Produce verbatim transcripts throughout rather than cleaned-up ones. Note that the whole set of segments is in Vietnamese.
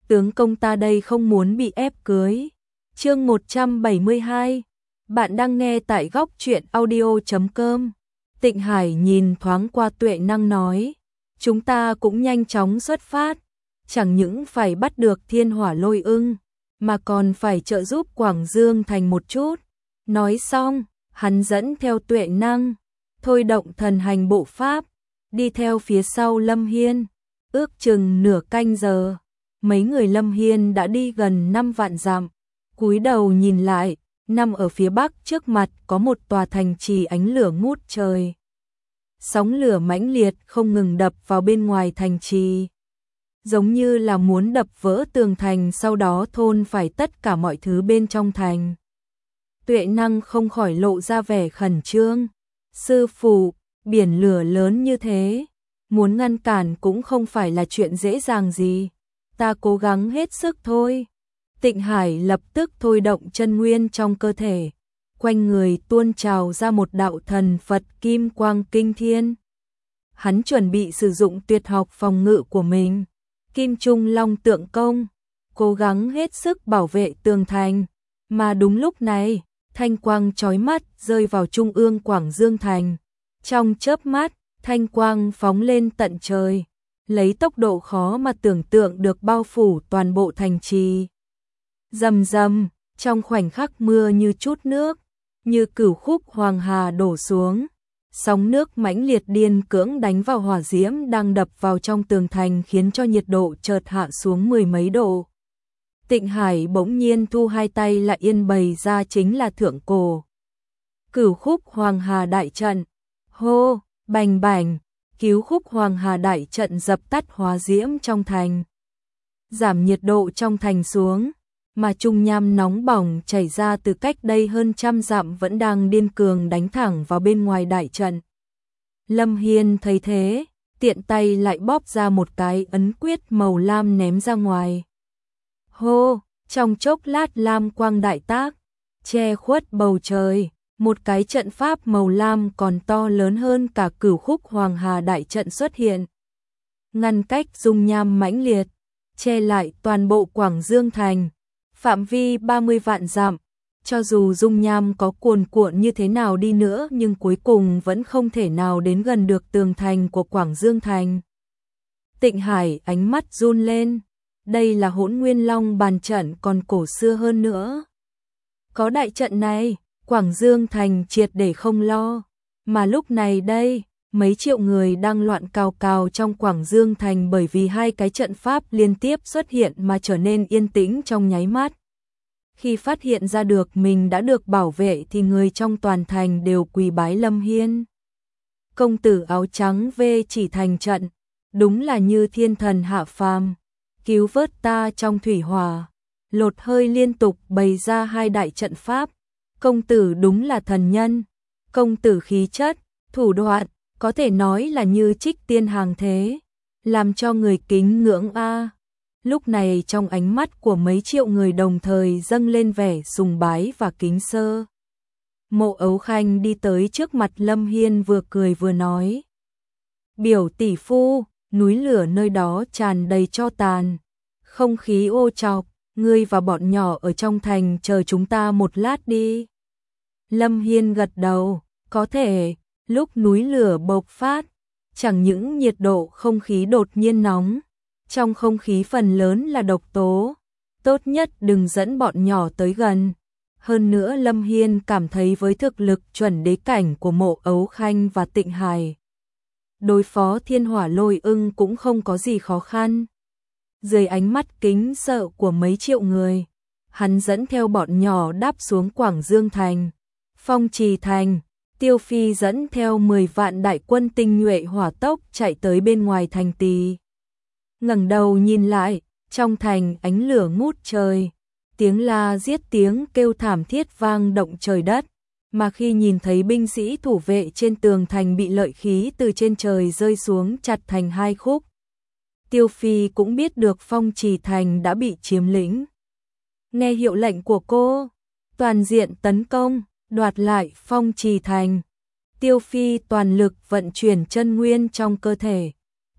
tướng công ta đây không muốn bị ép cưới. Chương một trăm bảy mươi hai. Bạn đang nghe tại góc truyện audio chấm com. Tịnh Hải nhìn thoáng qua Tuệ Năng nói, chúng ta cũng nhanh chóng xuất phát, chẳng những phải bắt được Thiên Hỏa Lôi Ưng, mà còn phải trợ giúp Quảng Dương Thành một chút. Nói xong, hắn dẫn theo Tuệ Năng, thôi động thần hành bộ pháp, đi theo phía sau Lâm Hiên. Ước chừng nửa canh giờ, mấy người Lâm Hiên đã đi gần năm vạn dặm. Cúi đầu nhìn lại, nằm ở phía bắc trước mặt có một tòa thành trì ánh lửa ngút trời. Sóng lửa mãnh liệt không ngừng đập vào bên ngoài thành trì, giống như là muốn đập vỡ tường thành, sau đó thôn phải tất cả mọi thứ bên trong thành. Tuệ Năng không khỏi lộ ra vẻ khẩn trương. Sư phụ, biển lửa lớn như thế, muốn ngăn cản cũng không phải là chuyện dễ dàng gì. Ta cố gắng hết sức thôi. Tịnh Hải lập tức thôi động chân nguyên trong cơ thể, quanh người tuôn trào ra một đạo thần Phật kim quang kinh thiên. Hắn chuẩn bị sử dụng tuyệt học phòng ngự của mình, Kim Trung Long Tượng Công, cố gắng hết sức bảo vệ tường thành. Mà đúng lúc này, thanh quang chói mắt rơi vào trung ương Quảng Dương Thành. Trong chớp mắt, thanh quang phóng lên tận trời, lấy tốc độ khó mà tưởng tượng được bao phủ toàn bộ thành trì. Rầm rầm, trong khoảnh khắc mưa như chút nước, như cửu khúc hoàng hà đổ xuống. Sóng nước mãnh liệt điên cưỡng đánh vào hỏa diễm đang đập vào trong tường thành, khiến cho nhiệt độ chợt hạ xuống mười mấy độ. Tịnh Hải bỗng nhiên thu hai tay lại yên bày ra, chính là thượng cổ cửu khúc hoàng hà đại trận. Hô, bành bành, cứu khúc hoàng hà đại trận dập tắt hỏa diễm trong thành, giảm nhiệt độ trong thành xuống, mà trung nham nóng bỏng chảy ra từ cách đây hơn trăm dặm vẫn đang điên cường đánh thẳng vào bên ngoài đại trận. Lâm Hiên thấy thế, tiện tay lại bóp ra một cái ấn quyết màu lam ném ra ngoài. Hô, trong chốc lát lam quang đại tác, che khuất bầu trời, một cái trận pháp màu lam còn to lớn hơn cả cửu khúc hoàng hà đại trận xuất hiện, ngăn cách dung nham mãnh liệt, che lại toàn bộ Quảng Dương Thành, phạm vi ba mươi vạn dặm. Cho dù dung nham có cuồn cuộn như thế nào đi nữa, nhưng cuối cùng vẫn không thể nào đến gần được tường thành của Quảng Dương Thành. Tịnh Hải ánh mắt run lên, đây là Hỗn Nguyên Long bàn trận còn cổ xưa hơn nữa. Có đại trận này, Quảng Dương Thành triệt để không lo. Mà lúc này đây, mấy triệu người đang loạn cào cào trong Quảng Dương Thành bởi vì hai cái trận pháp liên tiếp xuất hiện mà trở nên yên tĩnh trong nháy mắt. Khi phát hiện ra được mình đã được bảo vệ thì người trong toàn thành đều quỳ bái Lâm Hiên. Công tử áo trắng về chỉ thành trận, đúng là như thiên thần hạ phàm, cứu vớt ta trong thủy hỏa. Lột hơi liên tục bày ra hai đại trận pháp. Công tử đúng là thần nhân. Công tử khí chất, thủ đoạn, có thể nói là như trích tiên hàng thế, làm cho người kính ngưỡng a. Lúc này trong ánh mắt của mấy triệu người đồng thời dâng lên vẻ sùng bái và kính sơ. Mộ Ấu Khanh đi tới trước mặt Lâm Hiên, vừa cười vừa nói, biểu tỷ phu, núi lửa nơi đó tràn đầy tro tàn, không khí ô trọc, ngươi và bọn nhỏ ở trong thành chờ chúng ta một lát đi. Lâm Hiên gật đầu, có thể. Lúc núi lửa bộc phát, chẳng những nhiệt độ không khí đột nhiên nóng, trong không khí phần lớn là độc tố, tốt nhất đừng dẫn bọn nhỏ tới gần. Hơn nữa Lâm Hiên cảm thấy với thực lực chuẩn đế cảnh của Mộ Ấu Khanh và Tịnh Hải, đối phó Thiên Hỏa Lôi Ưng cũng không có gì khó khăn. Dưới ánh mắt kính sợ của mấy triệu người, hắn dẫn theo bọn nhỏ đáp xuống Quảng Dương Thành. Phong Trì Thành, Tiêu Phi dẫn theo mười vạn đại quân tinh nhuệ hỏa tốc chạy tới bên ngoài thành tì. Ngẩng đầu nhìn lại, trong thành ánh lửa ngút trời, tiếng la giết, tiếng kêu thảm thiết vang động trời đất. Mà khi nhìn thấy binh sĩ thủ vệ trên tường thành bị lợi khí từ trên trời rơi xuống chặt thành hai khúc, Tiêu Phi cũng biết được Phong Trì Thành đã bị chiếm lĩnh. Nghe hiệu lệnh của cô, toàn diện tấn công, đoạt lại Phong Trì Thành. Tiêu Phi toàn lực vận chuyển chân nguyên trong cơ thể,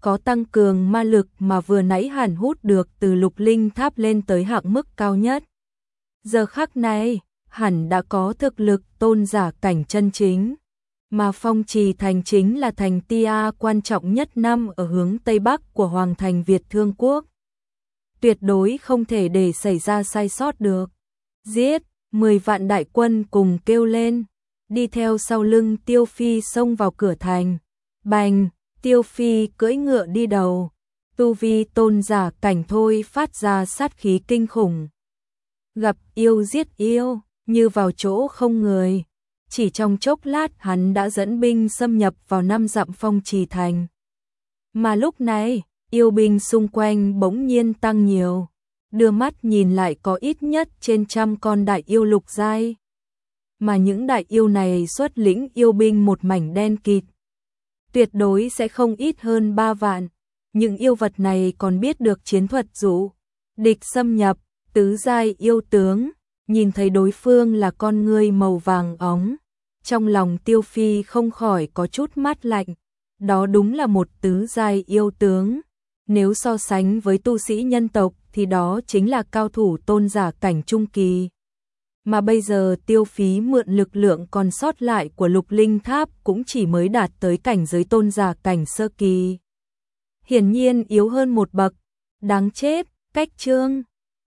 có tăng cường ma lực mà vừa nãy hẳn hút được từ lục linh tháp lên tới hạn mức cao nhất. Giờ khắc này, hẳn đã có thực lực tôn giả cảnh chân chính. Mà Phong Trì Thành chính là thành tia quan trọng nhất năm ở hướng Tây Bắc của Hoàng thành Việt Thương Quốc. Tuyệt đối không thể để xảy ra sai sót được. Giết, mười vạn đại quân cùng kêu lên, đi theo sau lưng Tiêu Phi xông vào cửa thành. Bành, Tiêu Phi cưỡi ngựa đi đầu, tu vi tôn giả cảnh thôi phát ra sát khí kinh khủng. Gặp yêu giết yêu, như vào chỗ không người. Chỉ trong chốc lát hắn đã dẫn binh xâm nhập vào năm dặm Phong Trì Thành. Mà lúc này, yêu binh xung quanh bỗng nhiên tăng nhiều. Đưa mắt nhìn lại có ít nhất trên trăm con đại yêu lục giai. Mà những đại yêu này xuất lĩnh yêu binh một mảnh đen kịt. Tuyệt đối sẽ không ít hơn ba vạn. Những yêu vật này còn biết được chiến thuật dụ địch xâm nhập, tứ giai yêu tướng. Nhìn thấy đối phương là con ngươi màu vàng óng, trong lòng Tiêu Phi không khỏi có chút mát lạnh. Đó đúng là một tứ giai yêu tướng. Nếu so sánh với tu sĩ nhân tộc thì đó chính là cao thủ tôn giả cảnh trung kỳ. Mà bây giờ Tiêu Phí mượn lực lượng còn sót lại của lục linh tháp cũng chỉ mới đạt tới cảnh giới tôn giả cảnh sơ kỳ. Hiển nhiên yếu hơn một bậc. Đáng chết, cách chương.